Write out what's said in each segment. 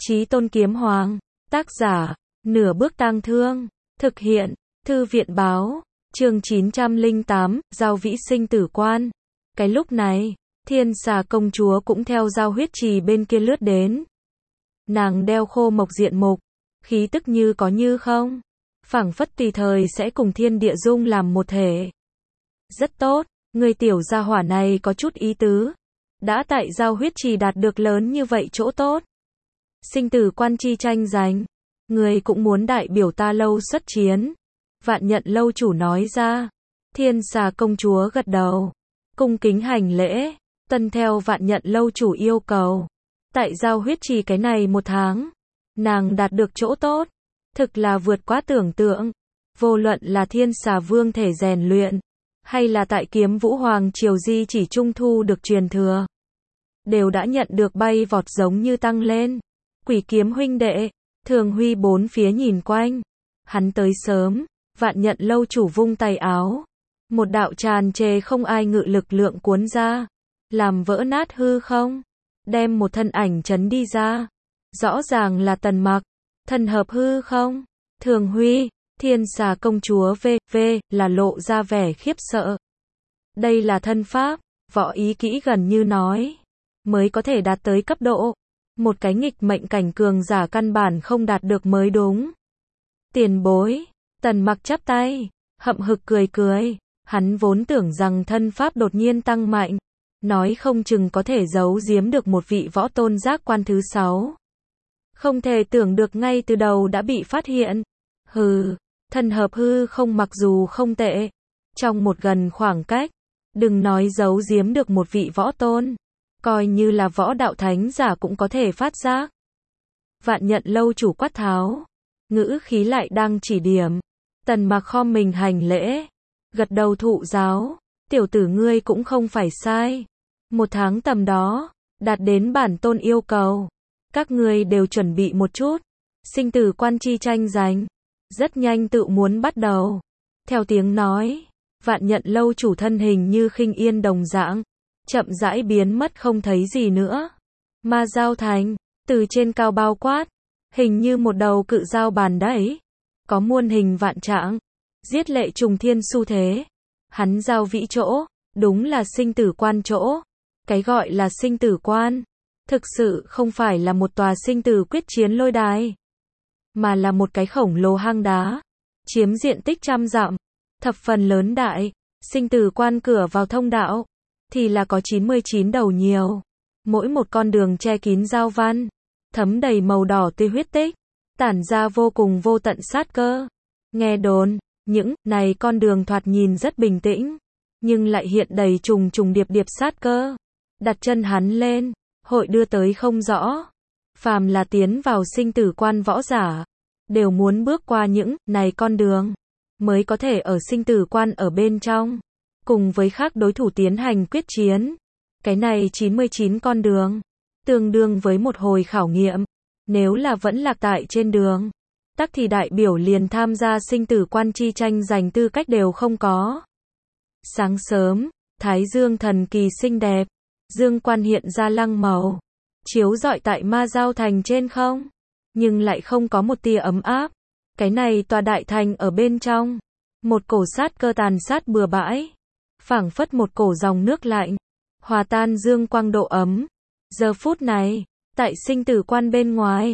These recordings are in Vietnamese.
Chí Tôn Kiếm Hoàng. Tác giả, Nửa Bước Tang Thương. Thực hiện, Thư viện báo. Chương 908, Giao Vĩ sinh tử quan. Cái lúc này, Thiên Xà công chúa cũng theo Giao Huyết Trì bên kia lướt đến. Nàng đeo khô mộc diện mục, khí tức như có như không, phảng phất tùy thời sẽ cùng thiên địa dung làm một thể. Rất tốt, người tiểu gia hỏa này có chút ý tứ. Đã tại Giao Huyết Trì đạt được lớn như vậy chỗ tốt. Sinh tử quan chi tranh giành, người cũng muốn đại biểu ta lâu xuất chiến. Vạn Nhận lâu chủ nói ra. Thiên Xà công chúa gật đầu, cung kính hành lễ, tuân theo Vạn Nhận lâu chủ yêu cầu. Tại Giao Huyết Trì cái này một tháng, nàng đạt được chỗ tốt, thực là vượt quá tưởng tượng. Vô luận là Thiên Xà vương thể rèn luyện, hay là tại Kiếm Vũ Hoàng triều di chỉ trung thu được truyền thừa, đều đã nhận được bay vọt giống như tăng lên. Quỷ Kiếm huynh đệ, Thường Huy bốn phía nhìn quanh. Hắn tới sớm. Vạn Nhận lâu chủ vung tay áo, một đạo tràn trề không ai ngự lực lượng cuốn ra, làm vỡ nát hư không, đem một thân ảnh chấn đi ra. Rõ ràng là Tần Mặc, thần hợp hư không. Thường Huy, Thiên Xà công chúa v là lộ ra vẻ khiếp sợ. Đây là thân pháp, võ ý kỹ gần như nói, mới có thể đạt tới cấp độ. Một cái nghịch mệnh cảnh cường giả căn bản không đạt được mới đúng. Tiền bối. Tần Mặc chắp tay, hậm hực cười cười. Hắn vốn tưởng rằng thân pháp đột nhiên tăng mạnh, nói không chừng có thể giấu giếm được một vị võ tôn giác quan thứ 6. Không thể tưởng được ngay từ đầu đã bị phát hiện. Hừ, thân hợp hư không mặc dù không tệ, trong một gần khoảng cách, đừng nói giấu giếm được một vị võ tôn, coi như là võ đạo thánh giả cũng có thể phát giác. Vạn Nhận lâu chủ quát tháo, ngữ khí lại đang chỉ điểm. Tần Mặc khom mình hành lễ, gật đầu thụ giáo. Tiểu tử ngươi cũng không phải sai. Một tháng tầm đó, đạt đến bản tôn yêu cầu. Các ngươi đều chuẩn bị một chút. Sinh tử quan chi tranh giành, rất nhanh tự muốn bắt đầu. Theo tiếng nói, Vạn Nhận lâu chủ thân hình như khinh yên đồng dạng, chậm rãi biến mất không thấy gì nữa. Ma Giao Thành, từ trên cao bao quát, hình như một đầu cự dao bàn đẩy, có muôn hình vạn trạng, giết lệ trùng thiên xu thế. Hắn giao vĩ chỗ, đúng là sinh tử quan chỗ. Cái gọi là sinh tử quan, thực sự không phải là một tòa sinh tử quyết chiến lôi đài, mà là một cái khổng lồ hang đá, chiếm diện tích trăm dặm, thập phần lớn đại. Sinh tử quan cửa vào thông đạo, thì là có 99 đầu nhiều. Mỗi một con đường che kín giao văn, thấm đầy màu đỏ tươi huyết tích, tản ra vô cùng vô tận sát cơ. Nghe đồn, những này con đường thoạt nhìn rất bình tĩnh, nhưng lại hiện đầy trùng trùng điệp điệp sát cơ. Đặt chân hắn lên, hội đưa tới không rõ. Phàm là tiến vào sinh tử quan võ giả, đều muốn bước qua những này con đường, mới có thể ở sinh tử quan ở bên trong, cùng với khác đối thủ tiến hành quyết chiến. Cái này 99 con đường, tương đương với một hồi khảo nghiệm. Nếu là vẫn lạc tại trên đường, tắc thì đại biểu liền tham gia sinh tử quan chi tranh giành tư cách đều không có. Sáng sớm, thái dương thần kỳ xinh đẹp, dương quan hiện ra lăng màu, chiếu rọi tại Ma Giao Thành trên không, nhưng lại không có một tia ấm áp. Cái này tòa đại thành ở bên trong, một cổ sát cơ tàn sát bừa bãi, phảng phất một cổ dòng nước lạnh, hòa tan dương quang độ ấm. Giờ phút này, tại sinh tử quan bên ngoài,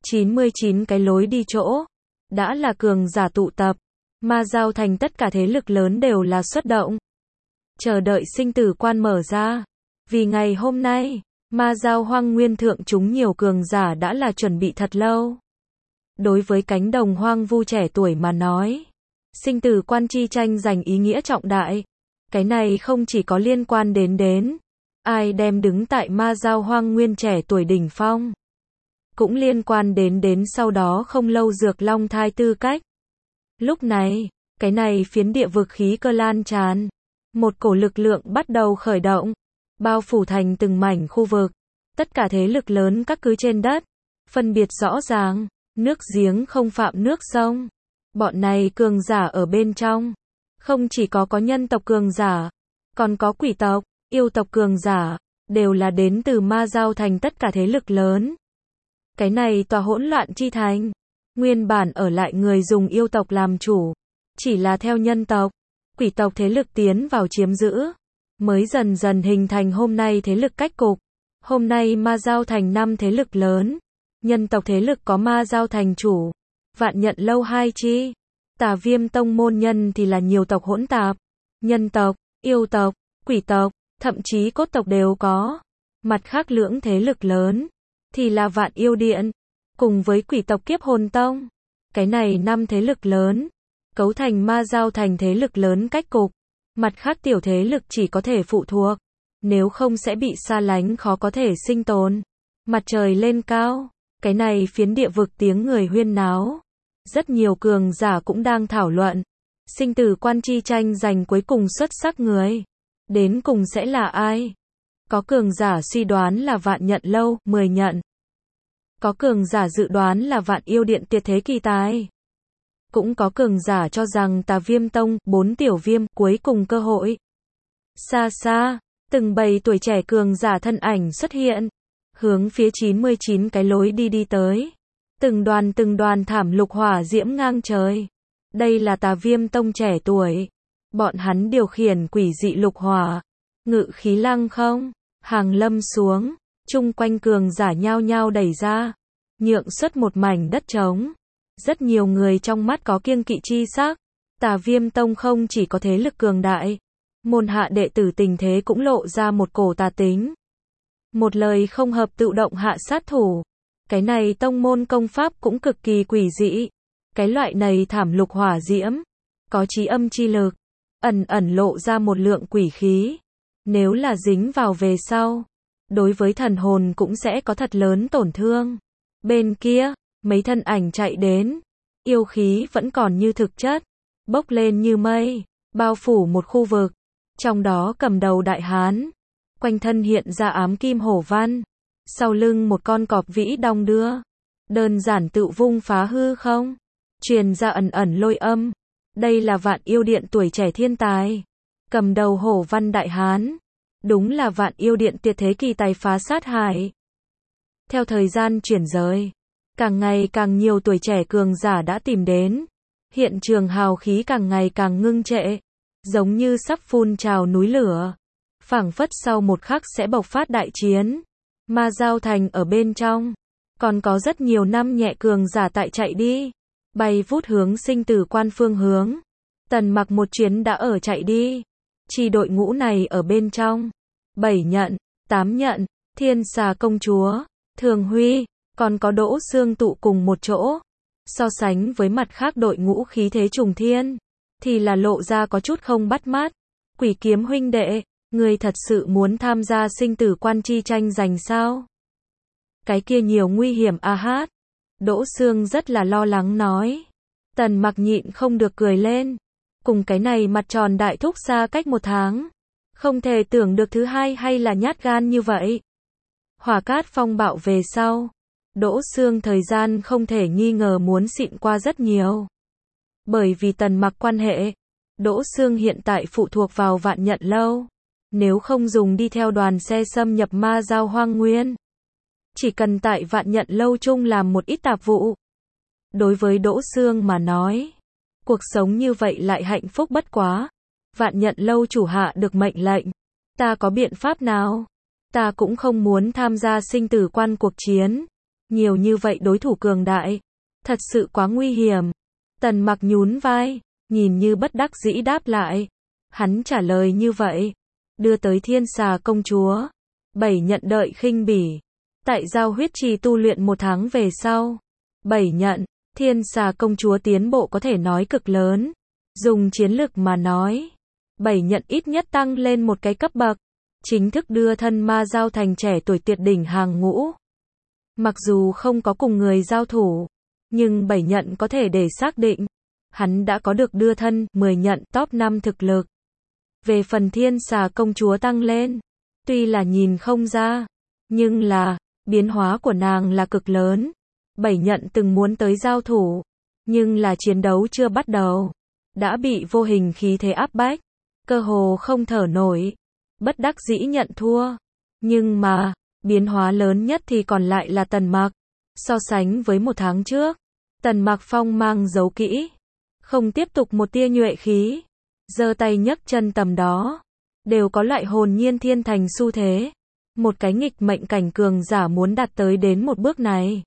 99 cái lối đi chỗ, đã là cường giả tụ tập. Ma Giao Thành tất cả thế lực lớn đều là xuất động, chờ đợi sinh tử quan mở ra. Vì ngày hôm nay, Ma Giao Hoang Nguyên thượng chúng nhiều cường giả đã là chuẩn bị thật lâu. Đối với cánh đồng hoang vu trẻ tuổi mà nói, sinh tử quan chi tranh giành ý nghĩa trọng đại. Cái này không chỉ có liên quan đến ai đem đứng tại Ma Giao Hoang Nguyên trẻ tuổi đỉnh phong, cũng liên quan đến sau đó không lâu Dược Long thai tư cách. Lúc này, cái này phiến địa vực khí cơ lan tràn, một cổ lực lượng bắt đầu khởi động, bao phủ thành từng mảnh khu vực. Tất cả thế lực lớn các cứ trên đất, phân biệt rõ ràng, nước giếng không phạm nước sông. Bọn này cường giả ở bên trong, không chỉ có nhân tộc cường giả, còn có quỷ tộc, yêu tộc cường giả, đều là đến từ Ma Giao Thành tất cả thế lực lớn. Cái này tòa hỗn loạn chi thành, nguyên bản ở lại người dùng yêu tộc làm chủ, chỉ là theo nhân tộc, quỷ tộc thế lực tiến vào chiếm giữ, mới dần dần hình thành hôm nay thế lực cách cục. Hôm nay Ma Giao thành 5 thế lực lớn, nhân tộc thế lực có Ma Giao thành chủ, Vạn Nhận Lâu hai chi, Tà Viêm tông môn nhân thì là nhiều tộc hỗn tạp, nhân tộc, yêu tộc, quỷ tộc, thậm chí cốt tộc đều có. Mặt khác lưỡng thế lực lớn thì là Vạn Yêu Điện cùng với quỷ tộc Kiếp Hồn Tông. Cái này 5 thế lực lớn cấu thành Ma Giao thành thế lực lớn cách cục. Mặt khác tiểu thế lực chỉ có thể phụ thuộc, nếu không sẽ bị xa lánh khó có thể sinh tồn. Mặt trời lên cao, cái này phiến địa vực tiếng người huyên náo. Rất nhiều cường giả cũng đang thảo luận. Sinh tử quan chi tranh giành cuối cùng xuất sắc người. Đến cùng sẽ là ai? Có cường giả suy đoán là Vạn Nhận Lâu, 10 nhận. Có cường giả dự đoán là Vạn Yêu Điện tuyệt thế kỳ tài. Cũng có cường giả cho rằng Tà Viêm Tông, 4 tiểu viêm, cuối cùng cơ hội. Xa xa, từng bầy tuổi trẻ cường giả thân ảnh xuất hiện, hướng phía 99 cái lối đi tới. Từng đoàn thảm lục hỏa diễm ngang trời. Đây là Tà Viêm Tông trẻ tuổi. Bọn hắn điều khiển quỷ dị lục hỏa, ngự khí lăng không, hàng lâm xuống, chung quanh cường giả nhao nhao đẩy ra, nhượng xuất một mảnh đất trống. Rất nhiều người trong mắt có kiêng kỵ chi sắc. Tà Viêm Tông không chỉ có thế lực cường đại, môn hạ đệ tử tình thế cũng lộ ra một cổ tà tính. Một lời không hợp tự động hạ sát thủ. Cái này tông môn công pháp cũng cực kỳ quỷ dị. Cái loại này thảm lục hỏa diễm, có chí âm chi lực, ẩn lộ ra một lượng quỷ khí. Nếu là dính vào về sau, đối với thần hồn cũng sẽ có thật lớn tổn thương. Bên kia, mấy thân ảnh chạy đến, yêu khí vẫn còn như thực chất, bốc lên như mây, bao phủ một khu vực, trong đó cầm đầu đại hán, quanh thân hiện ra ám kim hổ văn, sau lưng một con cọp vĩ đong đưa, đơn giản tự vung phá hư không, truyền ra ẩn lôi âm. Đây là Vạn Yêu Điện tuổi trẻ thiên tài, cầm đầu hổ văn đại hán, đúng là Vạn Yêu Điện tuyệt thế kỳ tài phá sát hải. Theo thời gian chuyển rời, càng ngày càng nhiều tuổi trẻ cường giả đã tìm đến. Hiện trường hào khí càng ngày càng ngưng trệ, giống như sắp phun trào núi lửa. Phảng phất sau một khắc sẽ bộc phát đại chiến. Ma Giao thành ở bên trong, còn có rất nhiều năm nhẹ cường giả tại chạy đi, bay vút hướng sinh tử quan phương hướng. Tần Mặc một chuyến đã ở chạy đi. Chi đội ngũ này ở bên trong, 7 nhận, 8 nhận, Thiên Xà công chúa, Thường Huy, còn có Đỗ Xương tụ cùng một chỗ. So sánh với mặt khác đội ngũ khí thế trùng thiên, thì là lộ ra có chút không bắt mắt. Quỷ Kiếm huynh đệ, ngươi thật sự muốn tham gia sinh tử quan chi tranh giành sao? Cái kia nhiều nguy hiểm a hát. Đỗ Xương rất là lo lắng nói. Tần Mặc nhịn không được cười lên. Cùng cái này mặt tròn đại thúc xa cách 1 tháng. Không thể tưởng được thứ hai hay là nhát gan như vậy. Hỏa cát phong bạo về sau, Đỗ Xương thời gian không thể nghi ngờ muốn xịn qua rất nhiều. Bởi vì Tần Mặc quan hệ, Đỗ Xương hiện tại phụ thuộc vào Vạn Nhận Lâu. Nếu không dùng đi theo đoàn xe xâm nhập Ma Giao hoang nguyên, chỉ cần tại Vạn Nhận Lâu chung làm một ít tạp vụ. Đối với Đỗ Xương mà nói, cuộc sống như vậy lại hạnh phúc bất quá. Vạn Nhận Lâu chủ hạ được mệnh lệnh, ta có biện pháp nào? Ta cũng không muốn tham gia sinh tử quan cuộc chiến. Nhiều như vậy đối thủ cường đại, thật sự quá nguy hiểm. Tần Mặc nhún vai, nhìn như bất đắc dĩ đáp lại. Hắn trả lời như vậy, đưa tới Thiên Xà công chúa. 7 nhận đợi khinh bỉ. Tại Giao huyết trì tu luyện 1 tháng về sau, 7 nhận, Thiên Xà công chúa tiến bộ có thể nói cực lớn. Dùng chiến lực mà nói, 7 nhận ít nhất tăng lên một cái cấp bậc, chính thức đưa thân Ma Giao thành trẻ tuổi tuyệt đỉnh hàng ngũ. Mặc dù không có cùng người giao thủ, nhưng 7 nhận có thể để xác định, hắn đã có được đưa thân 10 nhận top 5 thực lực. Về phần Thiên Xà công chúa tăng lên, tuy là nhìn không ra, nhưng là, biến hóa của nàng là cực lớn. 7 nhận từng muốn tới giao thủ, nhưng là chiến đấu chưa bắt đầu, đã bị vô hình khí thế áp bách, cơ hồ không thở nổi, bất đắc dĩ nhận thua. Nhưng mà, biến hóa lớn nhất thì còn lại là Tần Mặc. So sánh với một tháng trước, Tần Mặc phong mang giấu kỹ, không tiếp tục một tia nhuệ khí, giơ tay nhấc chân tầm đó, đều có loại hồn nhiên thiên thành xu thế. Một cái nghịch mệnh cảnh cường giả muốn đạt tới đến một bước này,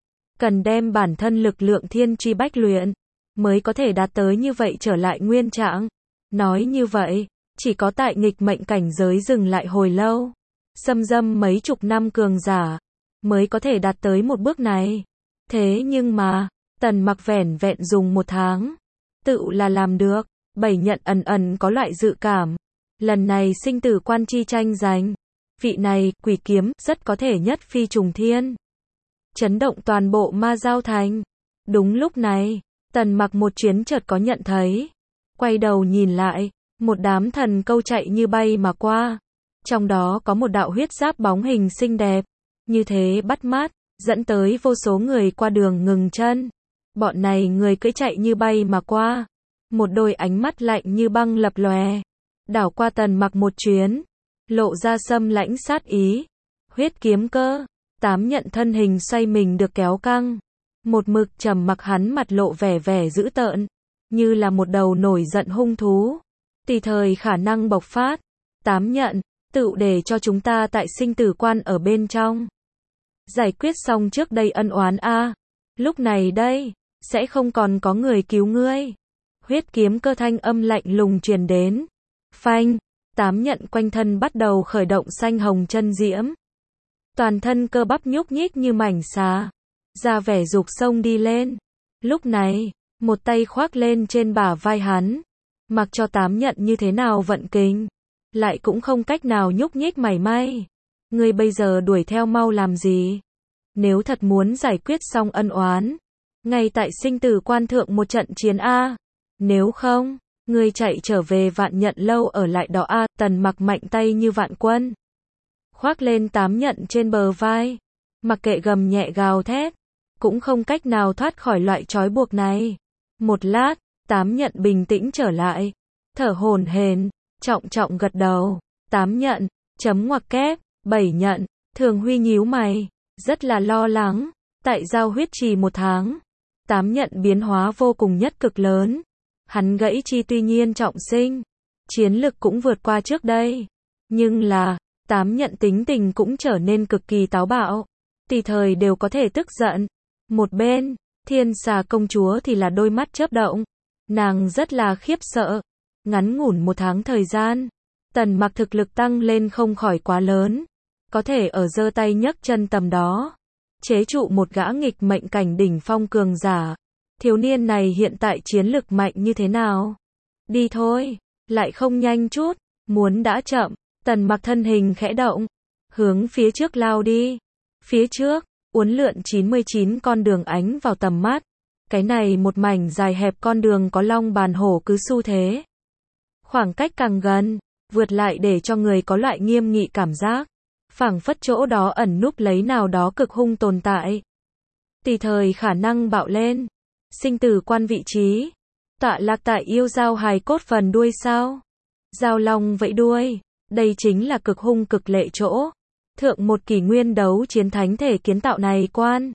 cần đem bản thân lực lượng thiên truy bách luyện, mới có thể đạt tới như vậy trở lại nguyên trạng. Nói như vậy, chỉ có tại nghịch mệnh cảnh giới dừng lại hồi lâu, xâm dâm mấy chục năm cường giả, mới có thể đạt tới một bước này. Thế nhưng mà, Tần Mặc vẻn vẹn dùng một tháng, tự là làm được. Bảy Nhận ẩn ẩn có loại dự cảm, lần này sinh tử quan chi tranh giành, vị này, quỷ kiếm, rất có thể nhất phi trùng thiên, chấn động toàn bộ Ma Giao Thành. Đúng lúc này, Tần Mặc một chuyến chợt có nhận thấy, quay đầu nhìn lại, một đám thần câu chạy như bay mà qua, trong đó có một đạo huyết giáp bóng hình xinh đẹp, như thế bắt mắt, dẫn tới vô số người qua đường ngừng chân. Bọn này người cưỡi chạy như bay mà qua, một đôi ánh mắt lạnh như băng lập lòe, đảo qua Tần Mặc một chuyến, lộ ra xâm lãnh sát ý. Huyết kiếm cơ, Tám Nhận thân hình xoay mình được kéo căng, một mực trầm mặc, hắn mặt lộ vẻ vẻ dữ tợn, như là một đầu nổi giận hung thú, tùy thời khả năng bộc phát. Tám Nhận, tự để cho chúng ta tại sinh tử quan ở bên trong, giải quyết xong trước đây ân oán a, lúc này đây, sẽ không còn có người cứu ngươi. Huyết kiếm cơ thanh âm lạnh lùng truyền đến. Phanh, Tám Nhận quanh thân bắt đầu khởi động xanh hồng chân diễm, toàn thân cơ bắp nhúc nhích như mảnh xà, ra vẻ dục sông đi lên. Lúc này, một tay khoác lên trên bả vai hắn, mặc cho Tám Nhận như thế nào vận kình, lại cũng không cách nào nhúc nhích mảy may. Ngươi bây giờ đuổi theo mau làm gì? Nếu thật muốn giải quyết xong ân oán, ngay tại sinh tử quan thượng một trận chiến a. Nếu không, ngươi chạy trở về Vạn Nhận lâu ở lại đó a. Tần Mặc mạnh tay như vạn quân, khoác lên Tám Nhận trên bờ vai, mặc kệ gầm nhẹ gào thét, cũng không cách nào thoát khỏi loại trói buộc này. Một lát, Tám Nhận bình tĩnh trở lại, thở hổn hển, trọng trọng gật đầu. Tám Nhận, chấm ngoặc kép. Bảy Nhận, Thường Huy nhíu mày, rất là lo lắng. Tại Giao Huyết Trì một tháng, Tám Nhận biến hóa vô cùng nhất cực lớn. Hắn gãy chi tuy nhiên trọng sinh, chiến lực cũng vượt qua trước đây, nhưng là, Tám Nhận tính tình cũng trở nên cực kỳ táo bạo, tùy thời đều có thể tức giận. Một bên, Thiên Xà công chúa thì là đôi mắt chớp động, nàng rất là khiếp sợ. Ngắn ngủn một tháng thời gian, Tần Mặc thực lực tăng lên không khỏi quá lớn, có thể ở giơ tay nhấc chân tầm đó, chế trụ một gã nghịch mệnh cảnh đỉnh phong cường giả. Thiếu niên này hiện tại chiến lực mạnh như thế nào? Đi thôi, lại không nhanh chút, muốn đã chậm. Tần Mặc thân hình khẽ động, hướng phía trước lao đi. Phía trước, uốn lượn 99 con đường ánh vào tầm mắt. Cái này một mảnh dài hẹp con đường có long bàn hổ cứ xu thế. Khoảng cách càng gần, vượt lại để cho người có loại nghiêm nghị cảm giác, phảng phất chỗ đó ẩn núp lấy nào đó cực hung tồn tại, tùy thời khả năng bạo lên. Sinh tử quan vị trí, tọa lạc tại yêu giao hài cốt phần đuôi sao? Giao long vẫy đuôi, đây chính là cực hung cực lệ chỗ. Thượng một kỷ nguyên đấu chiến thánh thể kiến tạo này quan,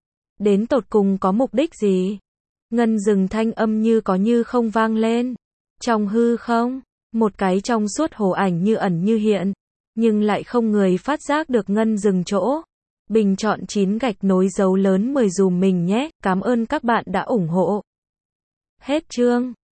đến tột cùng có mục đích gì? Ngân rừng thanh âm như có như không vang lên. Trong hư không, một cái trong suốt hồ ảnh như ẩn như hiện, nhưng lại không người phát giác được ngân rừng chỗ. Bình chọn 9 gạch nối dấu lớn 10 dùm mình nhé. Cảm ơn các bạn đã ủng hộ. Hết chương.